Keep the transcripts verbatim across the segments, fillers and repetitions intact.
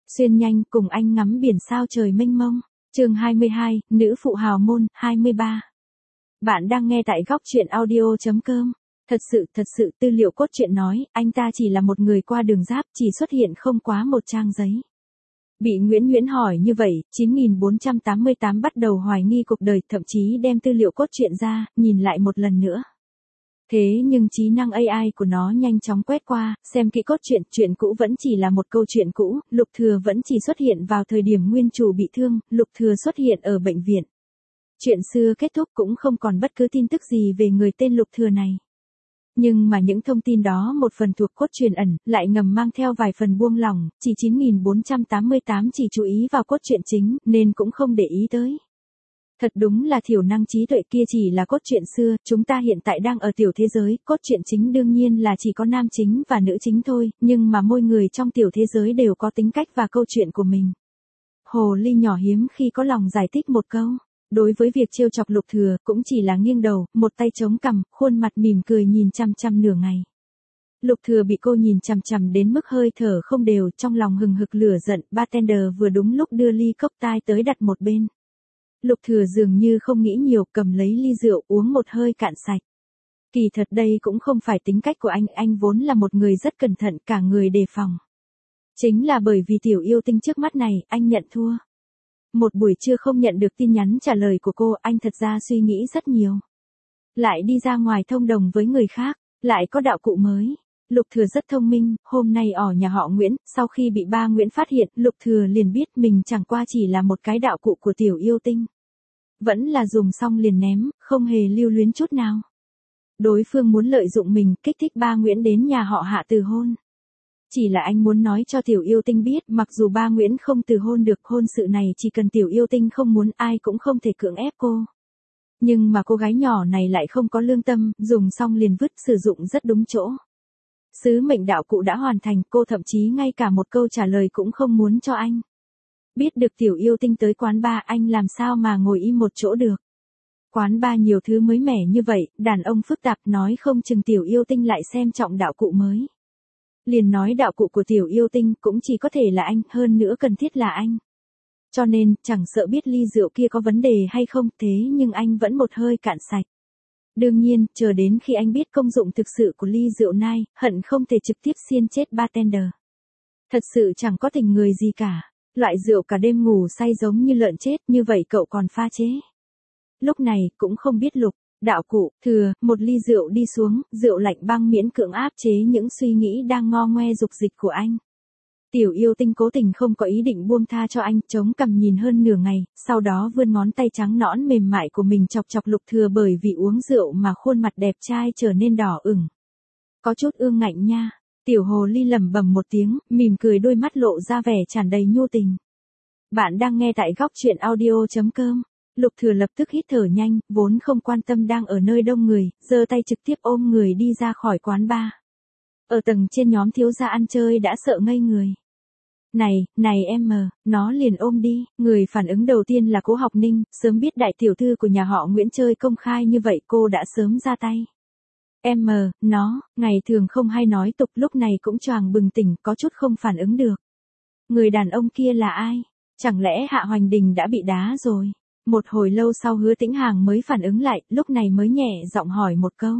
Xuyên nhanh cùng anh ngắm biển sao trời mênh mông. Chương hai mươi hai, nữ phụ hào môn, hai mươi ba. Bạn đang nghe tại góc truyện audio chấm com. Thật sự, thật sự, tư liệu cốt truyện nói, anh ta chỉ là một người qua đường giáp, chỉ xuất hiện không quá một trang giấy. Bị Nguyễn Nguyễn hỏi như vậy, chín nghìn bốn trăm tám mươi tám bắt đầu hoài nghi cuộc đời, thậm chí đem tư liệu cốt truyện ra, nhìn lại một lần nữa. Thế nhưng trí năng a i của nó nhanh chóng quét qua, xem kỹ cốt truyện, chuyện cũ vẫn chỉ là một câu chuyện cũ, Lục Thừa vẫn chỉ xuất hiện vào thời điểm nguyên chủ bị thương, Lục Thừa xuất hiện ở bệnh viện. Chuyện xưa kết thúc cũng không còn bất cứ tin tức gì về người tên Lục Thừa này. Nhưng mà những thông tin đó một phần thuộc cốt truyện ẩn, lại ngầm mang theo vài phần buông lỏng, chỉ chín nghìn bốn trăm tám mươi tám chỉ chú ý vào cốt truyện chính, nên cũng không để ý tới. Thật đúng là thiểu năng trí tuệ, kia chỉ là cốt truyện xưa, chúng ta hiện tại đang ở tiểu thế giới, cốt truyện chính đương nhiên là chỉ có nam chính và nữ chính thôi, nhưng mà mỗi người trong tiểu thế giới đều có tính cách và câu chuyện của mình. Hồ ly nhỏ hiếm khi có lòng giải thích một câu. Đối với việc trêu chọc Lục Thừa, cũng chỉ là nghiêng đầu, một tay chống cằm, khuôn mặt mỉm cười nhìn chăm chăm nửa ngày. Lục Thừa bị cô nhìn chằm chằm đến mức hơi thở không đều, trong lòng hừng hực lửa giận, bartender vừa đúng lúc đưa ly cốc tai tới đặt một bên. Lục Thừa dường như không nghĩ nhiều, cầm lấy ly rượu uống một hơi cạn sạch. Kỳ thật đây cũng không phải tính cách của anh, anh vốn là một người rất cẩn thận, cả người đề phòng. Chính là bởi vì tiểu yêu tinh trước mắt này, anh nhận thua. Một buổi trưa không nhận được tin nhắn trả lời của cô, anh thật ra suy nghĩ rất nhiều. Lại đi ra ngoài thông đồng với người khác, lại có đạo cụ mới. Lục Thừa rất thông minh, hôm nay ở nhà họ Nguyễn, sau khi bị ba Nguyễn phát hiện, Lục Thừa liền biết mình chẳng qua chỉ là một cái đạo cụ của tiểu yêu tinh. Vẫn là dùng xong liền ném, không hề lưu luyến chút nào. Đối phương muốn lợi dụng mình, kích thích ba Nguyễn đến nhà họ Hạ từ hôn. Chỉ là anh muốn nói cho tiểu yêu tinh biết, mặc dù ba Nguyễn không từ hôn được, hôn sự này chỉ cần tiểu yêu tinh không muốn, ai cũng không thể cưỡng ép cô. Nhưng mà cô gái nhỏ này lại không có lương tâm, dùng xong liền vứt, sử dụng rất đúng chỗ. Sứ mệnh đạo cụ đã hoàn thành, cô thậm chí ngay cả một câu trả lời cũng không muốn cho anh. Biết được tiểu yêu tinh tới quán bar, anh làm sao mà ngồi im một chỗ được. Quán bar nhiều thứ mới mẻ như vậy, đàn ông phức tạp, nói không chừng tiểu yêu tinh lại xem trọng đạo cụ mới. Liền nói đạo cụ của tiểu yêu tinh cũng chỉ có thể là anh, hơn nữa cần thiết là anh. Cho nên, chẳng sợ biết ly rượu kia có vấn đề hay không, thế nhưng anh vẫn một hơi cạn sạch. Đương nhiên, chờ đến khi anh biết công dụng thực sự của ly rượu nai, hận không thể trực tiếp xiên chết bartender. Thật sự chẳng có tình người gì cả. Loại rượu cả đêm ngủ say giống như lợn chết, như vậy cậu còn pha chế. Lúc này, cũng không biết Lục, đạo cụ, Thừa, một ly rượu đi xuống, rượu lạnh băng miễn cưỡng áp chế những suy nghĩ đang ngo ngoe dục dịch của anh. Tiểu yêu tinh cố tình không có ý định buông tha cho anh, chống cằm nhìn hơn nửa ngày, sau đó vươn ngón tay trắng nõn mềm mại của mình chọc chọc Lục Thừa, bởi vì uống rượu mà khuôn mặt đẹp trai trở nên đỏ ửng. Có chút ương ngạnh nha. Tiểu hồ ly lẩm bẩm một tiếng, mỉm cười, đôi mắt lộ ra vẻ tràn đầy nhu tình. Bạn đang nghe tại góc truyện audio chấm com. Lục Thừa lập tức hít thở nhanh, vốn không quan tâm đang ở nơi đông người, giơ tay trực tiếp ôm người đi ra khỏi quán bar. Ở tầng trên nhóm thiếu gia ăn chơi đã sợ ngây người. Này, này em mờ, nó liền ôm đi. Người phản ứng đầu tiên là Cố Học Ninh, sớm biết đại tiểu thư của nhà họ Nguyễn chơi công khai như vậy, cô đã sớm ra tay. Em mờ, nó, ngày thường không hay nói tục, lúc này cũng choàng bừng tỉnh, có chút không phản ứng được. Người đàn ông kia là ai? Chẳng lẽ Hạ Hoành Đình đã bị đá rồi? Một hồi lâu sau Hứa Tĩnh Hàng mới phản ứng lại, lúc này mới nhẹ giọng hỏi một câu.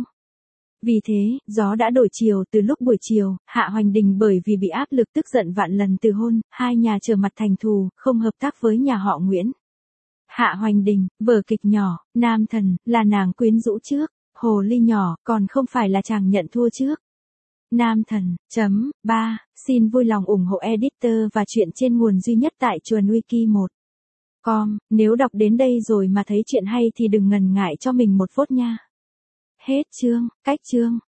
Vì thế, gió đã đổi chiều, từ lúc buổi chiều, Hạ Hoành Đình bởi vì bị áp lực tức giận vạn lần từ hôn, hai nhà trở mặt thành thù, không hợp tác với nhà họ Nguyễn. Hạ Hoành Đình, vở kịch nhỏ, nam thần, là nàng quyến rũ trước, hồ ly nhỏ, còn không phải là chàng nhận thua trước. Nam thần, chấm, ba, xin vui lòng ủng hộ editor và chuyện trên nguồn duy nhất tại chuồn wiki một. Com, nếu đọc đến đây rồi mà thấy chuyện hay thì đừng ngần ngại cho mình một phốt nha. Hết chương, cách chương.